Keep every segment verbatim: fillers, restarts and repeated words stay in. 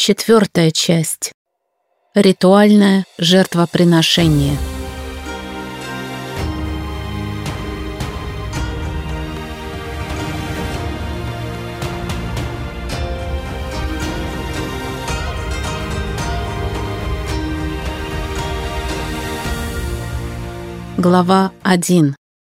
Четвертая часть. Ритуальное жертвоприношение. Глава один.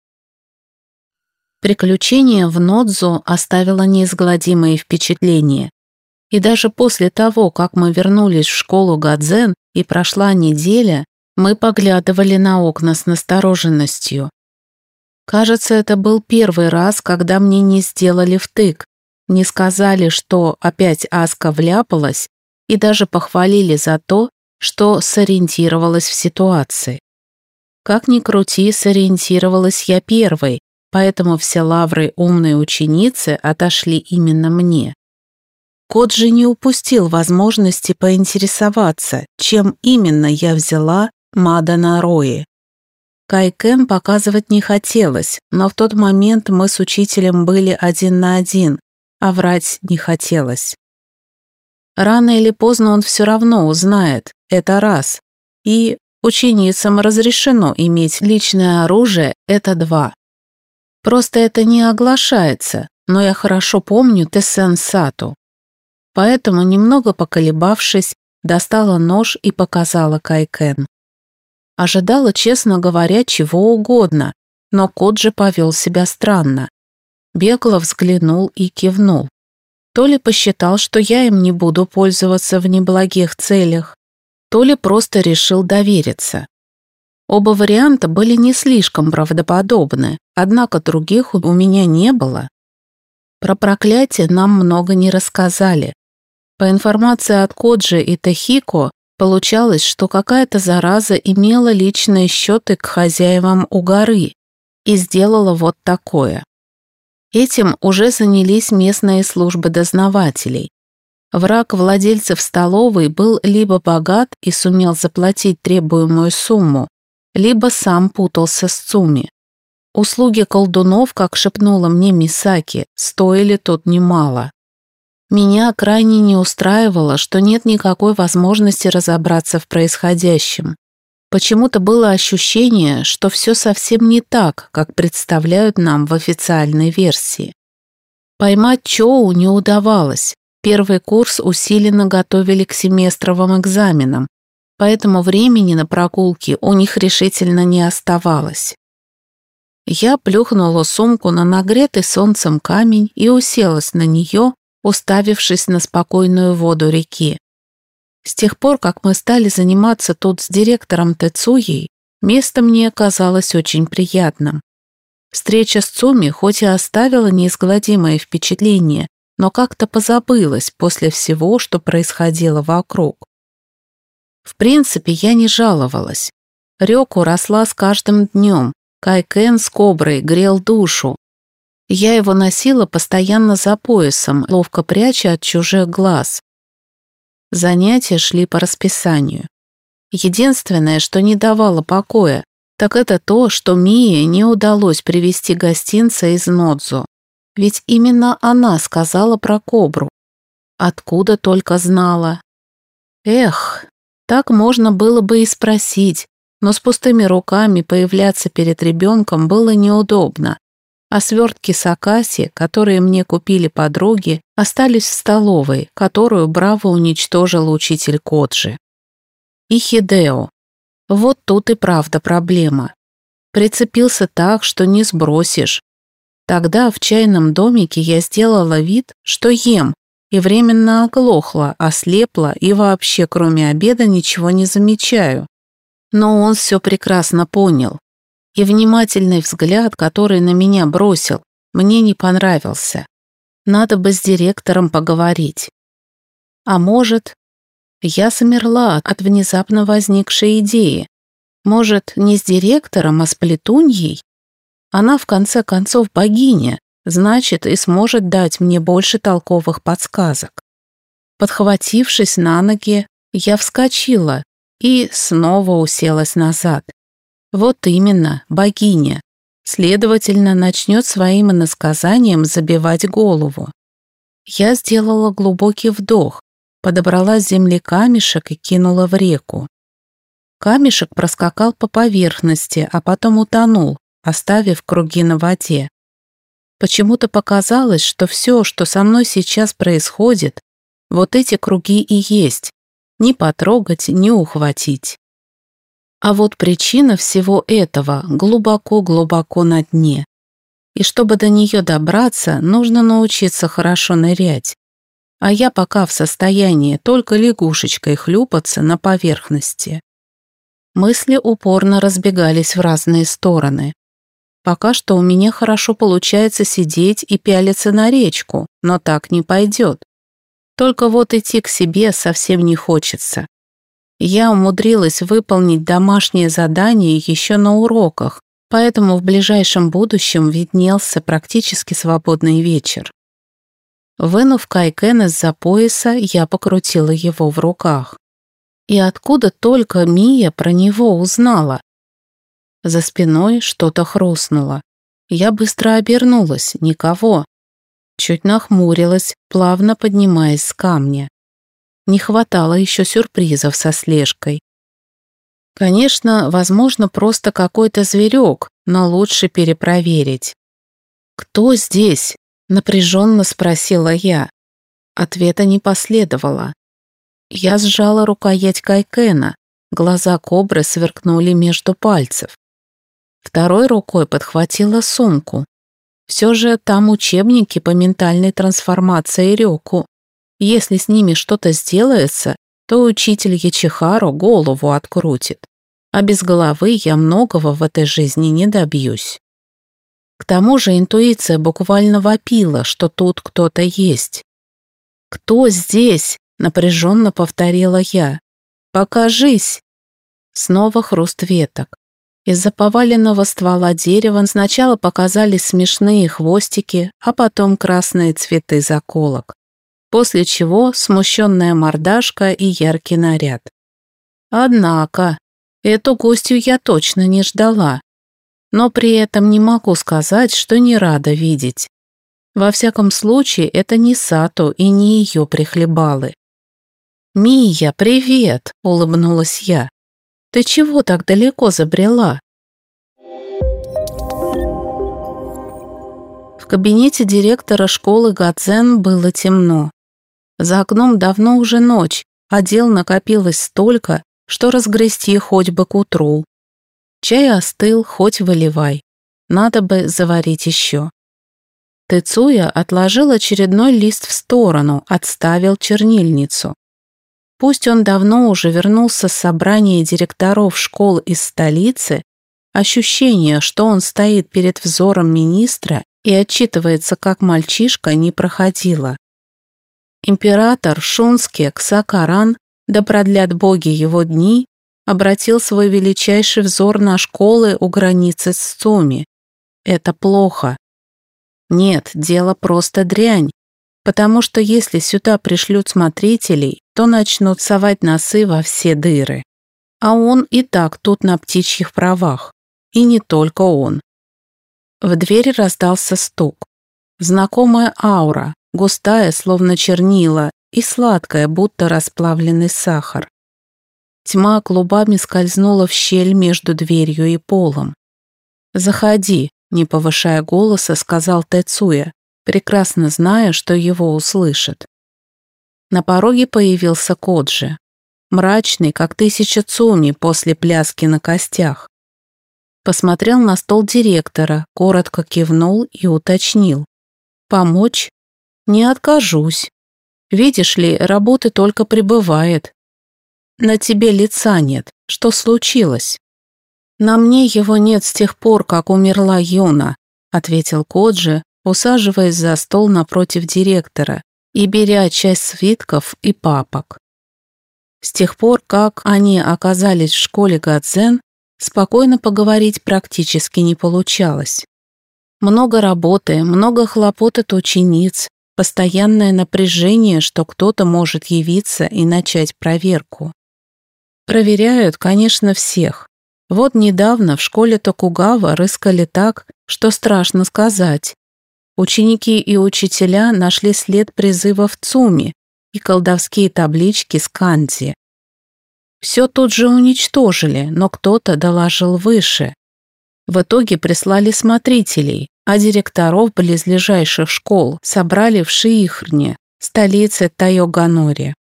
Приключение в Нодзу оставило неизгладимые впечатления. И даже после того, как мы вернулись в школу Гадзен и прошла неделя, мы поглядывали на окна с настороженностью. Кажется, это был первый раз, когда мне не сделали втык, не сказали, что опять Аска вляпалась, и даже похвалили за то, что сориентировалась в ситуации. Как ни крути, сориентировалась я первой, поэтому все лавры умной ученицы отошли именно мне. Коджи не упустил возможности поинтересоваться, чем именно я взяла Мадана Рои. Кайкен показывать не хотелось, но в тот момент мы с учителем были один на один, а врать не хотелось. Рано или поздно он все равно узнает, это раз. И ученицам разрешено иметь личное оружие, это два. Просто это не оглашается, но я хорошо помню Тессен Сату. Поэтому, немного поколебавшись, достала нож и показала Кайкен. Ожидала, честно говоря, чего угодно, но Коджи повел себя странно. Бегло взглянул и кивнул. То ли посчитал, что я им не буду пользоваться в неблагих целях, то ли просто решил довериться. Оба варианта были не слишком правдоподобны, однако других у меня не было. Про проклятие нам много не рассказали. По информации от Коджи и Тахико, получалось, что какая-то зараза имела личные счеты к хозяевам у горы и сделала вот такое. Этим уже занялись местные службы дознавателей. Враг владельцев столовой был либо богат и сумел заплатить требуемую сумму, либо сам путался с Цуми. Услуги колдунов, как шепнула мне Мисаки, стоили тут немало. Меня крайне не устраивало, что нет никакой возможности разобраться в происходящем. Почему-то было ощущение, что все совсем не так, как представляют нам в официальной версии. Поймать Чоу не удавалось. Первый курс усиленно готовили к семестровым экзаменам, поэтому времени на прогулки у них решительно не оставалось. Я плюхнула сумку на нагретый солнцем камень и уселась на нее, уставившись на спокойную воду реки. С тех пор, как мы стали заниматься тут с директором Тецуей, место мне казалось очень приятным. Встреча с Цуми хоть и оставила неизгладимое впечатление, но как-то позабылась после всего, что происходило вокруг. В принципе, я не жаловалась. Рёку росла с каждым днем, Кайкен с Коброй грел душу. Я его носила постоянно за поясом, ловко пряча от чужих глаз. Занятия шли по расписанию. Единственное, что не давало покоя, так это то, что Мии не удалось привезти гостинца из Нодзу. Ведь именно она сказала про Кобру. Откуда только знала. Эх, так можно было бы и спросить, но с пустыми руками появляться перед ребенком было неудобно. А свертки сакаси, которые мне купили подруги, остались в столовой, которую браво уничтожил учитель Коджи. И Хидео. Вот тут и правда проблема. Прицепился так, что не сбросишь. Тогда в чайном домике я сделала вид, что ем, и временно оглохла, ослепла и вообще кроме обеда ничего не замечаю. Но он все прекрасно понял. И внимательный взгляд, который на меня бросил, мне не понравился. Надо бы с директором поговорить. А может, я замерла от внезапно возникшей идеи. Может, не с директором, а с Плетуньей? Она, в конце концов, богиня, значит, и сможет дать мне больше толковых подсказок. Подхватившись на ноги, я вскочила и снова уселась назад. Вот именно, богиня. Следовательно, начнет своим иносказанием забивать голову. Я сделала глубокий вдох, подобрала с земли камешек и кинула в реку. Камешек проскакал по поверхности, а потом утонул, оставив круги на воде. Почему-то показалось, что все, что со мной сейчас происходит, вот эти круги и есть, ни потрогать, ни ухватить. А вот причина всего этого глубоко-глубоко на дне. И чтобы до нее добраться, нужно научиться хорошо нырять. А я пока в состоянии только лягушечкой хлюпаться на поверхности. Мысли упорно разбегались в разные стороны. Пока что у меня хорошо получается сидеть и пялиться на речку, но так не пойдет. Только вот идти к себе совсем не хочется. Я умудрилась выполнить домашнее задание еще на уроках, поэтому в ближайшем будущем виднелся практически свободный вечер. Вынув кайкен из-за пояса, я покрутила его в руках. И откуда только Мия про него узнала? За спиной что-то хрустнуло. Я быстро обернулась, никого. Чуть нахмурилась, плавно поднимаясь с камня. Не хватало еще сюрпризов со слежкой. Конечно, возможно, просто какой-то зверек, но лучше перепроверить. «Кто здесь?» — напряженно спросила я. Ответа не последовало. Я сжала рукоять кайкена, глаза кобры сверкнули между пальцев. Второй рукой подхватила сумку. Все же там учебники по ментальной трансформации Рёку. Если с ними что-то сделается, то учитель Ячихару голову открутит. А без головы я многого в этой жизни не добьюсь. К тому же интуиция буквально вопила, что тут кто-то есть. «Кто здесь?» — напряженно повторила я. «Покажись!» Снова хруст веток. Из-за поваленного ствола дерева сначала показались смешные хвостики, а потом красные цветы заколок. После чего смущенная мордашка и яркий наряд. Однако, эту гостью я точно не ждала. Но при этом не могу сказать, что не рада видеть. Во всяком случае, это не Сато и не ее прихлебалы. «Мия, привет!» — улыбнулась я. «Ты чего так далеко забрела?» В кабинете директора школы Гадзен было темно. За окном давно уже ночь, а дел накопилось столько, что разгрести хоть бы к утру. Чай остыл, хоть выливай. Надо бы заварить еще. Тэцуя отложил очередной лист в сторону, отставил чернильницу. Пусть он давно уже вернулся с собрания директоров школ из столицы, ощущение, что он стоит перед взором министра и отчитывается как мальчишка, не проходило. Император Шунске Ксакаран, да продлят боги его дни, обратил свой величайший взор на школы у границы с Цуми. Это плохо. Нет, дело просто дрянь, потому что если сюда пришлют смотрителей, то начнут совать носы во все дыры. А он и так тут на птичьих правах. И не только он. В двери раздался стук. Знакомая аура, густая, словно чернила, и сладкая, будто расплавленный сахар. Тьма клубами скользнула в щель между дверью и полом. «Заходи», — не повышая голоса, сказал Тэцуя, прекрасно зная, что его услышат. На пороге появился Коджи, мрачный, как тысяча цуми после пляски на костях. Посмотрел на стол директора, коротко кивнул и уточнил. «Помочь? Не откажусь. Видишь ли, работы только прибывает. На тебе лица нет. Что случилось?» «На мне его нет с тех пор, как умерла Юна», ответил Коджи, усаживаясь за стол напротив директора и беря часть свитков и папок. С тех пор, как они оказались в школе Гадзен, спокойно поговорить практически не получалось. Много работы, много хлопот от учениц, постоянное напряжение, что кто-то может явиться и начать проверку. Проверяют, конечно, всех. Вот недавно в школе Токугава рыскали так, что страшно сказать. Ученики и учителя нашли след призыва в Цуми, и колдовские таблички с канзи. Все тут же уничтожили, но кто-то доложил выше. В итоге прислали смотрителей, а директоров близлежащих школ собрали в Шиихрне, столице Тайоганори.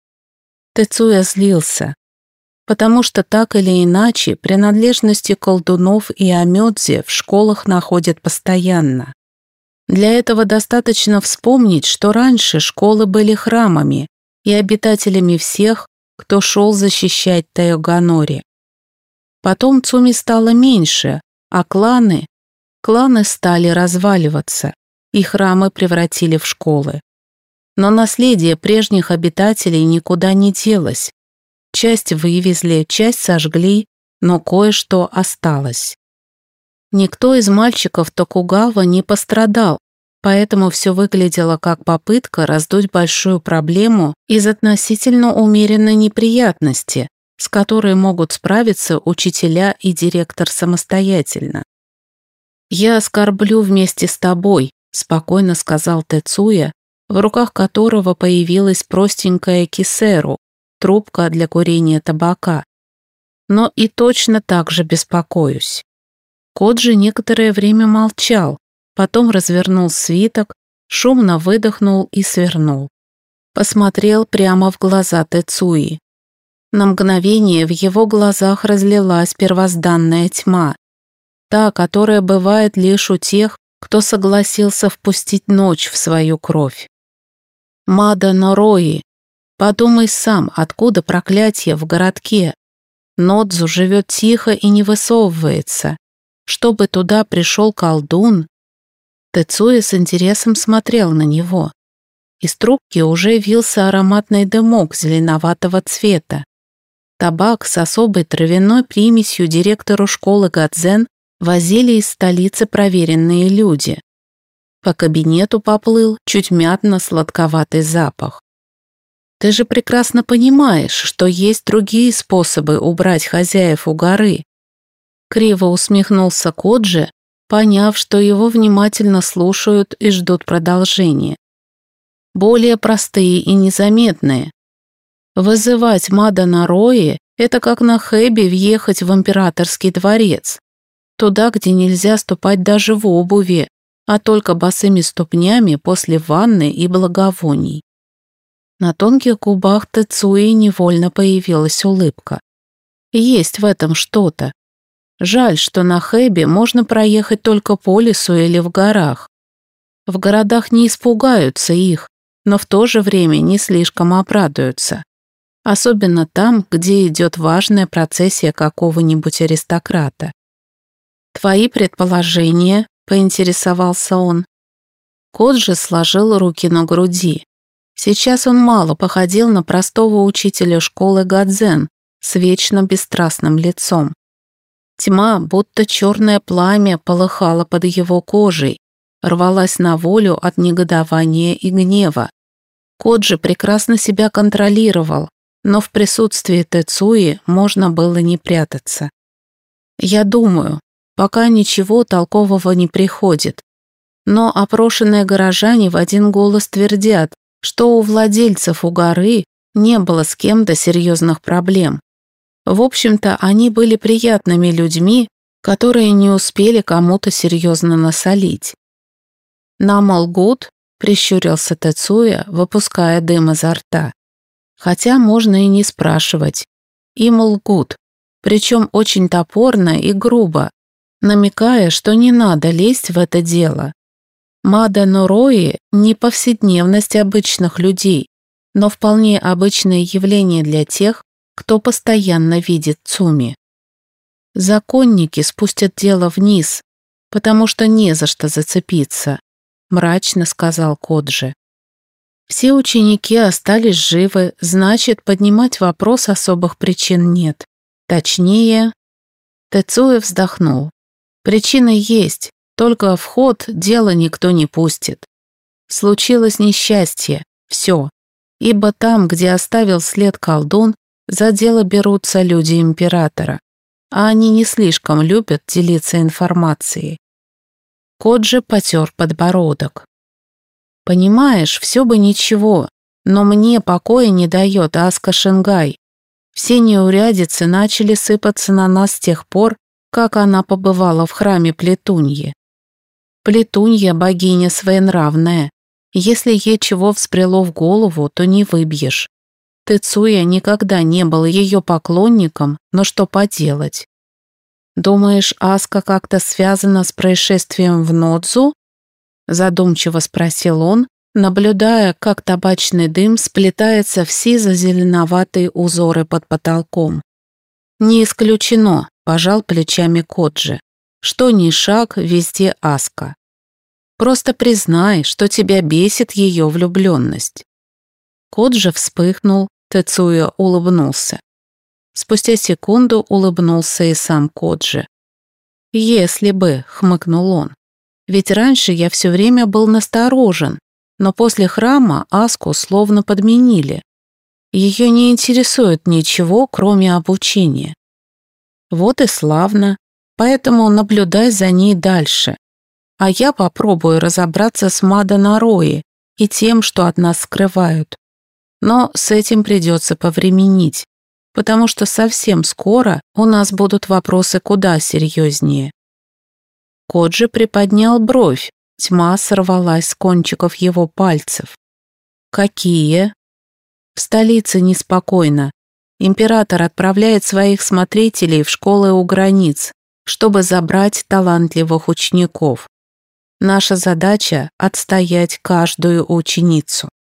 Тецуя злился, потому что так или иначе принадлежности колдунов и амёдзи в школах находят постоянно. Для этого достаточно вспомнить, что раньше школы были храмами и обитателями всех, кто шел защищать Тайоганори. Потом Цуми стало меньше, а кланы, кланы стали разваливаться, и храмы превратили в школы. Но наследие прежних обитателей никуда не делось. Часть вывезли, часть сожгли, но кое-что осталось. Никто из мальчиков Токугава не пострадал, поэтому все выглядело как попытка раздуть большую проблему из относительно умеренной неприятности, с которой могут справиться учителя и директор самостоятельно. «Я оскорблю вместе с тобой», – спокойно сказал Тецуя, в руках которого появилась простенькая кисеру, трубка для курения табака. Но и точно так же беспокоюсь. Коджи некоторое время молчал, потом развернул свиток, шумно выдохнул и свернул. Посмотрел прямо в глаза Тецуи. На мгновение в его глазах разлилась первозданная тьма, та, которая бывает лишь у тех, кто согласился впустить ночь в свою кровь. Мада Норои, подумай сам, откуда проклятие в городке. Нодзу живет тихо и не высовывается. Чтобы туда пришел колдун. Тецуя с интересом смотрел на него. Из трубки уже вился ароматный дымок зеленоватого цвета. Табак с особой травяной примесью директору школы Гадзен возили из столицы проверенные люди. По кабинету поплыл чуть мятно-сладковатый запах. Ты же прекрасно понимаешь, что есть другие способы убрать хозяев у горы. Криво усмехнулся Коджи, поняв, что его внимательно слушают и ждут продолжения. Более простые и незаметные. Вызывать Мада Норои – это как на Хэбе въехать в императорский дворец. Туда, где нельзя ступать даже в обуви, а только босыми ступнями после ванны и благовоний. На тонких губах Тецуи невольно появилась улыбка. Есть в этом что-то. Жаль, что на Хэбе можно проехать только по лесу или в горах. В городах не испугаются их, но в то же время не слишком обрадуются. Особенно там, где идет важная процессия какого-нибудь аристократа. «Твои предположения?» – поинтересовался он. Коджи сложил руки на груди. Сейчас он мало походил на простого учителя школы Гадзен с вечно бесстрастным лицом. Тьма, будто черное пламя, полыхала под его кожей, рвалась на волю от негодования и гнева. Коджи прекрасно себя контролировал, но в присутствии Тецуи можно было не прятаться. «Я думаю, пока ничего толкового не приходит. Но опрошенные горожане в один голос твердят, что у владельцев у горы не было с кем-то серьезных проблем. В общем-то, они были приятными людьми, которые не успели кому-то серьезно насолить». «Нам лгут?» – прищурился Тецуя, выпуская дым изо рта. Хотя можно и не спрашивать. Им лгут, причем очень топорно и грубо, намекая, что не надо лезть в это дело. Мада Норои – не повседневность обычных людей, но вполне обычное явление для тех, кто постоянно видит Цуми. Законники спустят дело вниз, потому что не за что зацепиться, мрачно сказал Коджи. Все ученики остались живы, значит, поднимать вопрос особых причин нет. Точнее, Тецуя вздохнул. Причины есть, только в ход дело никто не пустит. Случилось несчастье, все. Ибо там, где оставил след колдун, за дело берутся люди императора, а они не слишком любят делиться информацией. Коджи потер подбородок. Понимаешь, все бы ничего, Но мне покоя не дает Аска Шенгай. Все неурядицы начали сыпаться на нас с тех пор, как она побывала в храме Плетуньи. Плетунья – богиня своенравная. Если ей чего взбрело в голову, то не выбьешь. Тецуя никогда не был ее поклонником, но что поделать? Думаешь, Аска как-то связана с происшествием в Нодзу? Задумчиво спросил он, наблюдая, как табачный дым сплетается в сизо-зеленоватые узоры под потолком. «Не исключено», – пожал плечами Коджи. «Что ни шаг, везде Аска. Просто признай, что тебя бесит ее влюбленность». Коджи вспыхнул, Тецуя улыбнулся. Спустя секунду улыбнулся и сам Коджи. «Если бы», – хмыкнул он, – «ведь раньше я все время был насторожен, но после храма Аску словно подменили. Ее не интересует ничего, кроме обучения. Вот и славно, поэтому наблюдай за ней дальше. А я попробую разобраться с Мада Нарои и тем, что от нас скрывают. Но с этим придется повременить, потому что совсем скоро у нас будут вопросы куда серьезнее». Коджи приподнял бровь, тьма сорвалась с кончиков его пальцев. «Какие?» «В столице неспокойно. Император отправляет своих смотрителей в школы у границ, чтобы забрать талантливых учеников. Наша задача – отстоять каждую ученицу».